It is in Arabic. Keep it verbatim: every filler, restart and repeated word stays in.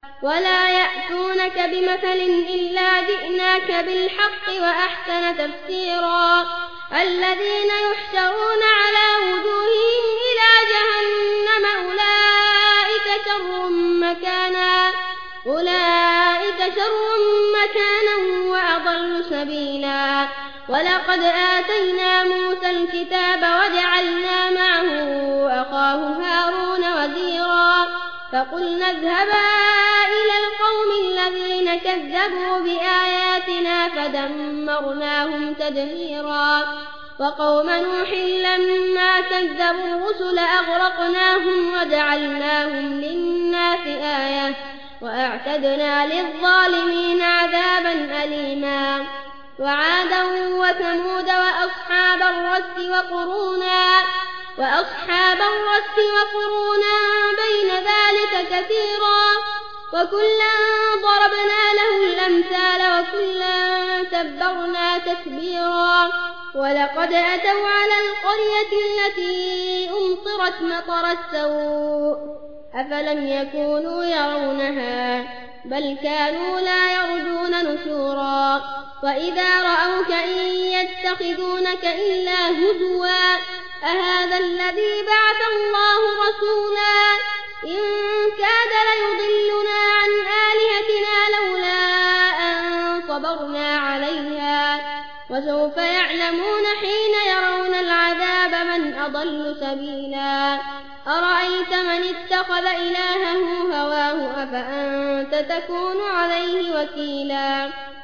ولا يأتونك بمثل إلا جئناك بالحق وأحسن تفسيرا الذين يحشرون على وجوههم إلى جهنم أولئك شر مكانا أولئك شر مكانا وأضل سبيلا ولقد آتينا موسى الكتاب وجعلنا معه أخاه هارون وزيرا فقلنا اذهبا إلى القوم الذين كذبوا بآياتنا فدمرناهم تدميرا وقوم نوح لما كذبوا الرسل أغرقناهم وجعلناهم للناس آية وأعتدنا للظالمين عذابا أليما وعادا وثمود وأصحاب الرس وقرونا وأصحاب الرس وقرونا بين ذلك كثيرا وكلا ضربنا له الأمثال وكلا تبرنا تتبيرا ولقد أتوا على القرية التي أمطرت مطر السوء أفلم يكونوا يرونها بل كانوا لا يرجون نشورا وإذا رأوك إن يتخذونك إلا هزوا أهذا الذي بعث الله رسولا إن كاد ليضلنا عن آلهتنا لولا أن صبرنا عليها وسوف يعلمون حين يرون العذاب من أضل سبيلا أرأيت من اتخذ إلهه هواه أفأنت تكون عليه وكيلا